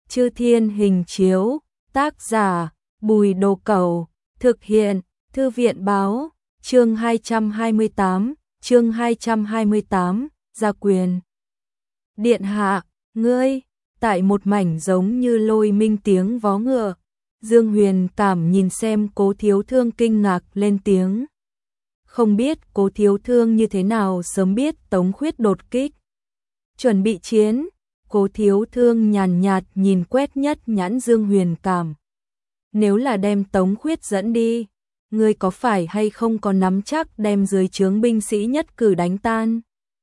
Chư Thiên Hình Chiếu, tác giả, Bùi Đồ Cẩu, thực hiện, Thư viện Báo, chương 228, gia quyền. Điện hạ, ngươi, tại một mảnh giống như lôi minh tiếng vó ngựa, Dương Huyền Cảm nhìn xem Cố Thiếu Thương kinh ngạc lên tiếng. Không biết Cố Thiếu Thương như thế nào sớm biết Tống Khuyết đột kích. Chuẩn bị chiến, Cố Thiếu Thương nhàn nhạt nhìn quét nhất nhãn Dương Huyền Cảm. Nếu là đem Tống Khuyết dẫn đi, ngươi có phải hay không có nắm chắc đem dưới trướng binh sĩ nhất cử đánh tan?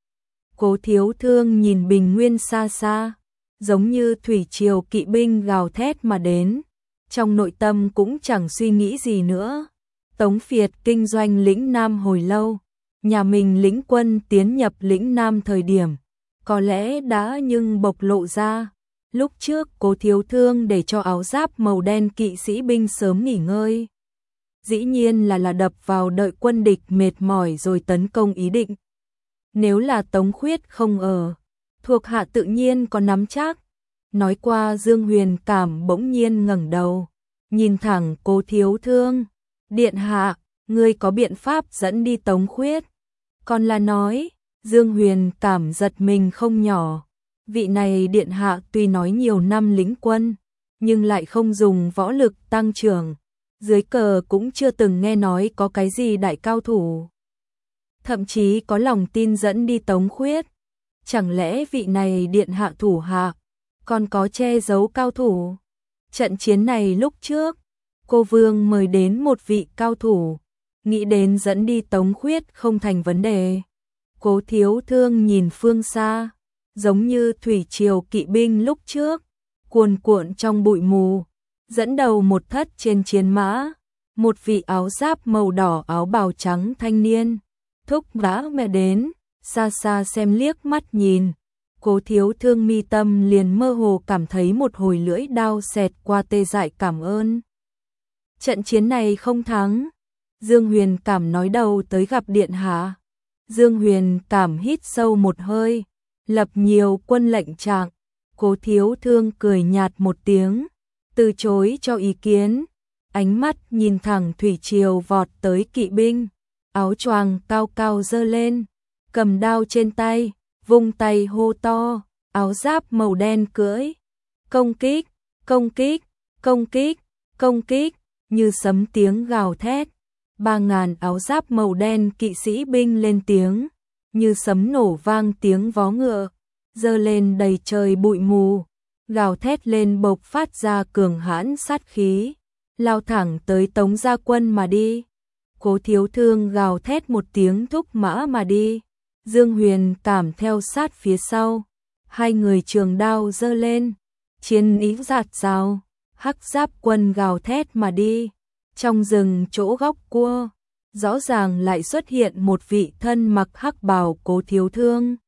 Cố Thiếu Thương nhìn bình nguyên xa xa, giống như thủy triều kỵ binh gào thét mà đến, trong nội tâm cũng chẳng suy nghĩ gì nữa. Tống Phiệt kinh doanh lĩnh Nam hồi lâu, nhà mình lĩnh quân tiến nhập lĩnh Nam thời điểm, có lẽ đã nhưng bộc lộ ra. Lúc trước Cố Thiếu Thương để cho áo giáp màu đen kỵ sĩ binh sớm nghỉ ngơi. Dĩ nhiên là đập vào đợi quân địch mệt mỏi rồi tấn công ý định. Nếu là Tống Khuyết không ở, thuộc hạ tự nhiên có nắm chắc. Nói qua Dương Huyền Cảm bỗng nhiên ngẩng đầu, nhìn thẳng Cố Thiếu Thương. Điện hạ, ngươi có biện pháp dẫn đi Tống Khuyết? Còn là nói, Dương Huyền Cảm giật mình không nhỏ. Vị này điện hạ tuy nói nhiều năm lĩnh quân, nhưng lại không dùng võ lực tăng trưởng. Dưới cờ cũng chưa từng nghe nói có cái gì đại cao thủ. Thậm chí có lòng tin dẫn đi Tống Khuyết. Chẳng lẽ vị này điện hạ thủ hạ còn có che giấu cao thủ? Trận chiến này lúc trước, cô Vương mời đến một vị cao thủ, nghĩ đến dẫn đi Tống Khuyết không thành vấn đề. Cố Thiếu Thương nhìn phương xa, giống như thủy triều kỵ binh lúc trước, cuồn cuộn trong bụi mù, dẫn đầu một thất trên chiến mã, một vị áo giáp màu đỏ áo bào trắng thanh niên, thúc vã mẹ đến, xa xa xem liếc mắt nhìn. Cố Thiếu Thương mi tâm liền mơ hồ cảm thấy một hồi lưỡi đao xẹt qua tê dại cảm ơn. Trận chiến này không thắng. Dương Huyền Cảm nói đầu tới gặp điện hạ. Dương Huyền Cảm hít sâu một hơi, lập nhiều quân lệnh trạng. Cố Thiếu Thương cười nhạt một tiếng, từ chối cho ý kiến, ánh mắt nhìn thẳng thủy triều vọt tới kỵ binh, áo choàng cao cao giơ lên, cầm đao trên tay, vung tay hô to, áo giáp màu đen cưỡi, công kích, công kích, công kích, công kích, như sấm tiếng gào thét. 3.000 áo giáp màu đen kỵ sĩ binh lên tiếng, như sấm nổ vang tiếng vó ngựa, giơ lên đầy trời bụi mù, gào thét lên bộc phát ra cường hãn sát khí, lao thẳng tới Tống gia quân mà đi. Cố Thiếu Thương gào thét một tiếng thúc mã mà đi, Dương Huyền Cảm theo sát phía sau, hai người trường đao giơ lên, chiến ý rạt rào, hắc giáp quân gào thét mà đi. Trong rừng chỗ góc cua, rõ ràng lại xuất hiện một vị thân mặc hắc bào Cố Thiếu Thương.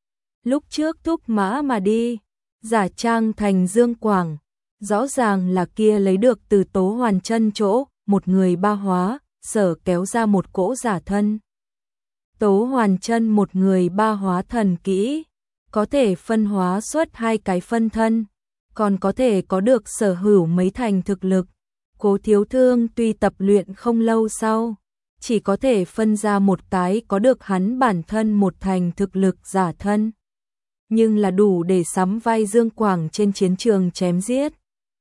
Lúc trước thúc mã mà đi, giả trang thành Dương Quảng, rõ ràng là kia lấy được từ Tố Hoàn Chân chỗ, một người ba hóa, sở kéo ra một cỗ giả thân. Tố Hoàn Chân một người ba hóa thần kỹ, có thể phân hóa xuất hai cái phân thân, còn có thể có được sở hữu mấy thành thực lực. Cố Thiếu Thương tuy tập luyện không lâu sau, chỉ có thể phân ra một cái có được hắn bản thân một thành thực lực giả thân, nhưng là đủ để sắm vai Dương Quảng trên chiến trường chém giết.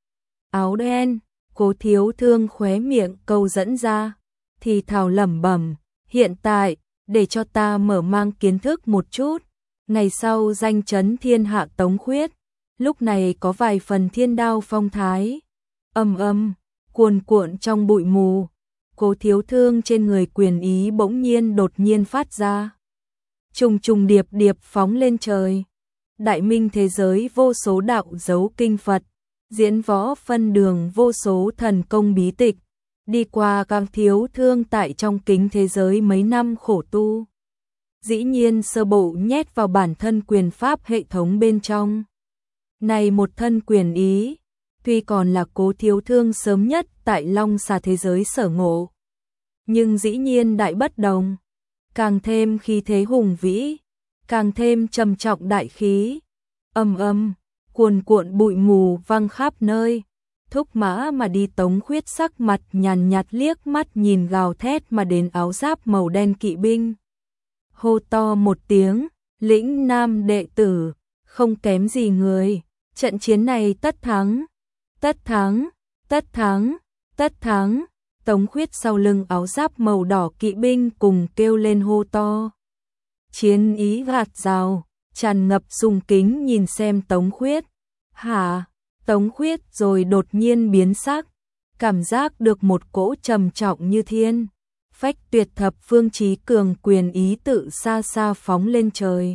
Áo đen, Cố Thiếu Thương khóe miệng câu dẫn ra, thì thào lẩm bẩm, hiện tại, để cho ta mở mang kiến thức một chút, ngày sau danh chấn thiên hạ Tống Khuyết, lúc này có vài phần thiên đao phong thái. Ầm ầm, cuồn cuộn trong bụi mù, Cố Thiếu Thương trên người quyền ý bỗng nhiên đột nhiên phát ra, trùng trùng điệp điệp phóng lên trời. Đại minh thế giới vô số đạo dấu kinh Phật, diễn võ phân đường vô số thần công bí tịch, đi qua Cố Thiếu Thương tại trong kính thế giới mấy năm khổ tu, dĩ nhiên sơ bộ nhét vào bản thân quyền pháp hệ thống bên trong. Này một thân quyền ý, tuy còn là Cố Thiếu Thương sớm nhất tại Long Xà thế giới sở ngộ, nhưng dĩ nhiên đại bất đồng, càng thêm khí thế hùng vĩ, càng thêm trầm trọng đại khí. Ầm ầm, cuồn cuộn bụi mù văng khắp nơi. Thúc mã mà đi. Tống Khuyết sắc mặt nhàn nhạt liếc mắt nhìn gào thét mà đến áo giáp màu đen kỵ binh. Hô to một tiếng, lĩnh nam đệ tử, không kém gì người, trận chiến này tất thắng, tất thắng, tất thắng, tất thắng. Tống Khuyết sau lưng áo giáp màu đỏ kỵ binh cùng kêu lên hô to. Chiến ý gạt rào, tràn ngập sùng kính nhìn xem Tống Khuyết. Hả? Tống Khuyết rồi đột nhiên biến sắc, cảm giác được một cỗ trầm trọng như thiên phách tuyệt thập phương chí cường quyền ý tự xa xa phóng lên trời.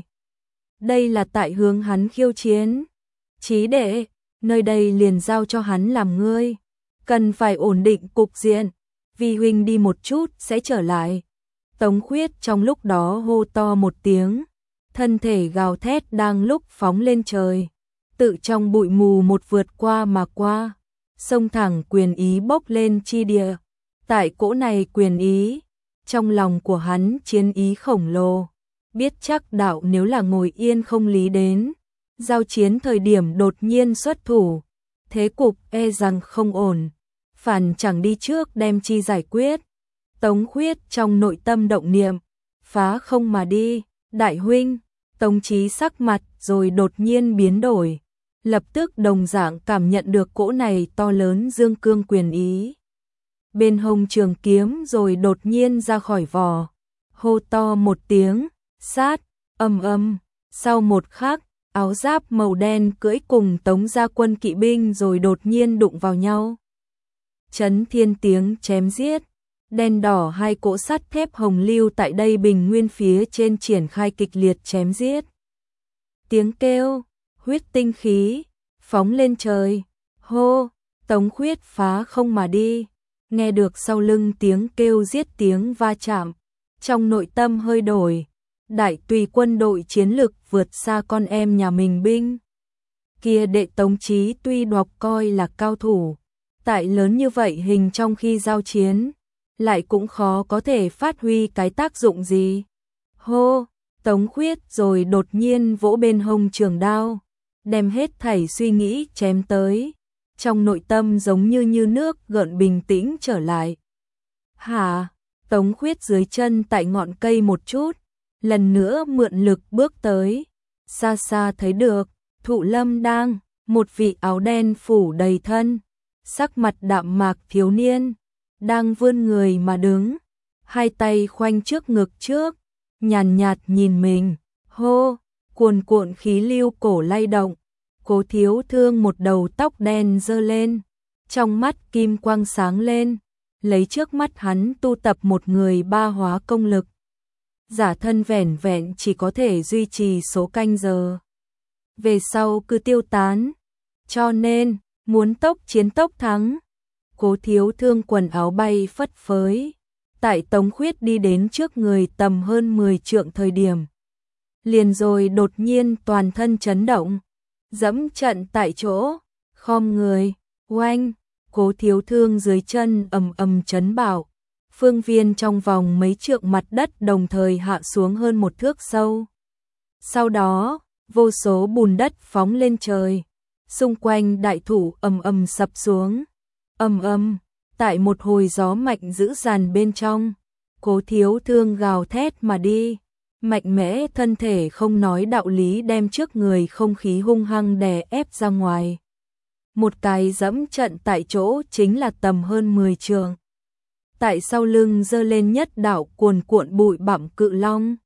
Đây là tại hướng hắn khiêu chiến. Chí đệ, nơi đây liền giao cho hắn làm ngươi, cần phải ổn định cục diện, vì huynh đi một chút sẽ trở lại. Tống Khuyết trong lúc đó hô to một tiếng, thân thể gào thét đang lúc phóng lên trời, tự trong bụi mù một vượt qua mà qua, xông thẳng quyền ý bốc lên chi địa. Tại cỗ này quyền ý, trong lòng của hắn chiến ý khổng lồ, biết chắc đạo nếu là ngồi yên không lý đến, giao chiến thời điểm đột nhiên xuất thủ, thế cục e rằng không ổn, phản chẳng đi trước đem chi giải quyết. Tống Khuyết trong nội tâm động niệm, phá không mà đi. Đại huynh, Tống Chí sắc mặt rồi đột nhiên biến đổi, lập tức đồng dạng cảm nhận được cỗ này to lớn dương cương quyền ý. Bên hông trường kiếm rồi đột nhiên ra khỏi vỏ, hô to một tiếng, sát, ầm ầm. Sau một khắc, áo giáp màu đen cưỡi cùng Tống gia quân kỵ binh rồi đột nhiên đụng vào nhau. Chấn thiên tiếng chém giết, đen đỏ hai cỗ sắt thép hồng lưu tại đây bình nguyên phía trên triển khai kịch liệt chém giết. Tiếng kêu, huyết tinh khí, phóng lên trời, hô, Tống Khuyết phá không mà đi. Nghe được sau lưng tiếng kêu giết tiếng va chạm, trong nội tâm hơi đổi, đại tùy quân đội chiến lực vượt xa con em nhà mình binh. Kia đệ Tống Chí tuy đọc coi là cao thủ, tại lớn như vậy hình trong khi giao chiến, lại cũng khó có thể phát huy cái tác dụng gì. Hô, Tống Khuyết rồi đột nhiên vỗ bên hông trường đao, đem hết thảy suy nghĩ chém tới. Trong nội tâm giống như nước gợn bình tĩnh trở lại. Hả? Tống Khuyết dưới chân tại ngọn cây một chút, lần nữa mượn lực bước tới. Xa xa thấy được, Thụ Lâm đang, một vị áo đen phủ đầy thân, sắc mặt đạm mạc thiếu niên, đang vươn người mà đứng, hai tay khoanh trước ngực trước, nhàn nhạt nhìn mình, hô, cuồn cuộn khí lưu cổ lay động. Cố Thiếu Thương một đầu tóc đen giơ lên, trong mắt kim quang sáng lên, lấy trước mắt hắn tu tập một người ba hóa công lực. Giả thân vẻn vẹn chỉ có thể duy trì số canh giờ, về sau cứ tiêu tán, cho nên, muốn tốc chiến tốc thắng. Cố Thiếu Thương quần áo bay phất phới, tại Tống Khuyết đi đến trước người tầm hơn 10 trượng thời điểm. Liền rồi đột nhiên toàn thân chấn động, dẫm trận tại chỗ, khom người, oanh, Cố Thiếu Thương dưới chân ầm ầm chấn bạo, phương viên trong vòng mấy trượng mặt đất đồng thời hạ xuống hơn một thước sâu. Sau đó, vô số bùn đất phóng lên trời, xung quanh đại thủ ầm ầm sập xuống, ầm ầm, tại một hồi gió mạnh dữ dằn bên trong, Cố Thiếu Thương gào thét mà đi. Mạnh mẽ thân thể không nói đạo lý đem trước người không khí hung hăng đè ép ra ngoài. Một cái dẫm trận tại chỗ chính là tầm hơn 10 trượng. Tại sau lưng giơ lên nhất đạo cuồn cuộn bụi bặm cự long.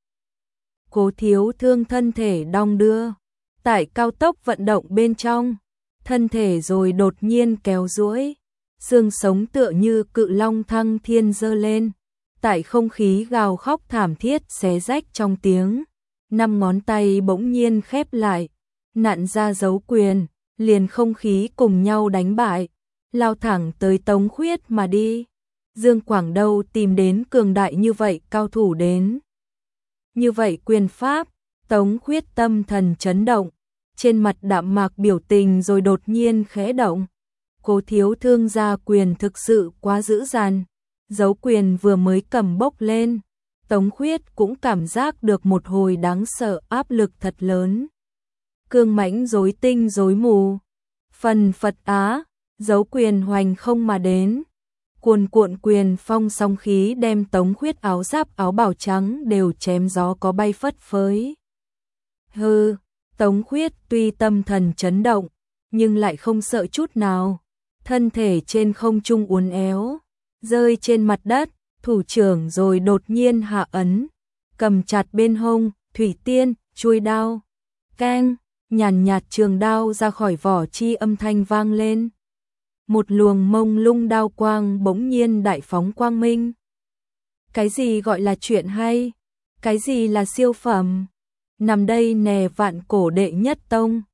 Cố Thiếu Thương thân thể đong đưa, tại cao tốc vận động bên trong, thân thể rồi đột nhiên kéo duỗi, xương sống tựa như cự long thăng thiên giơ lên. Tại không khí gào khóc thảm thiết xé rách trong tiếng, 5 ngón tay bỗng nhiên khép lại, nặn ra dấu quyền, liền không khí cùng nhau đánh bại, lao thẳng tới Tống Khuyết mà đi. Dương Quảng đâu tìm đến cường đại như vậy cao thủ đến. Như vậy quyền pháp, Tống Khuyết tâm thần chấn động, trên mặt đạm mạc biểu tình rồi đột nhiên khẽ động. Cố Thiếu Thương ra quyền thực sự quá dữ dằn. Dấu quyền vừa mới cầm bốc lên, Tống Khuyết cũng cảm giác được một hồi đáng sợ áp lực thật lớn. cương mãnh rối tinh rối mù. Phần Phật Á, dấu quyền hoành không mà đến. Cuồn cuộn quyền phong song khí đem Tống Khuyết áo giáp áo bào trắng đều chém gió có bay phất phới. Hừ, Tống Khuyết tuy tâm thần chấn động, nhưng lại không sợ chút nào. Thân thể trên không trung uốn éo, rơi trên mặt đất, thủ trưởng rồi đột nhiên hạ ấn, cầm chặt bên hông, thủy tiên, chuôi đao. Keng, nhàn nhạt trường đao ra khỏi vỏ chi âm thanh vang lên. Một luồng mông lung đao quang bỗng nhiên đại phóng quang minh. Cái gì gọi là chuyện hay? Cái gì là siêu phẩm? Nằm đây nè vạn cổ đệ nhất tông.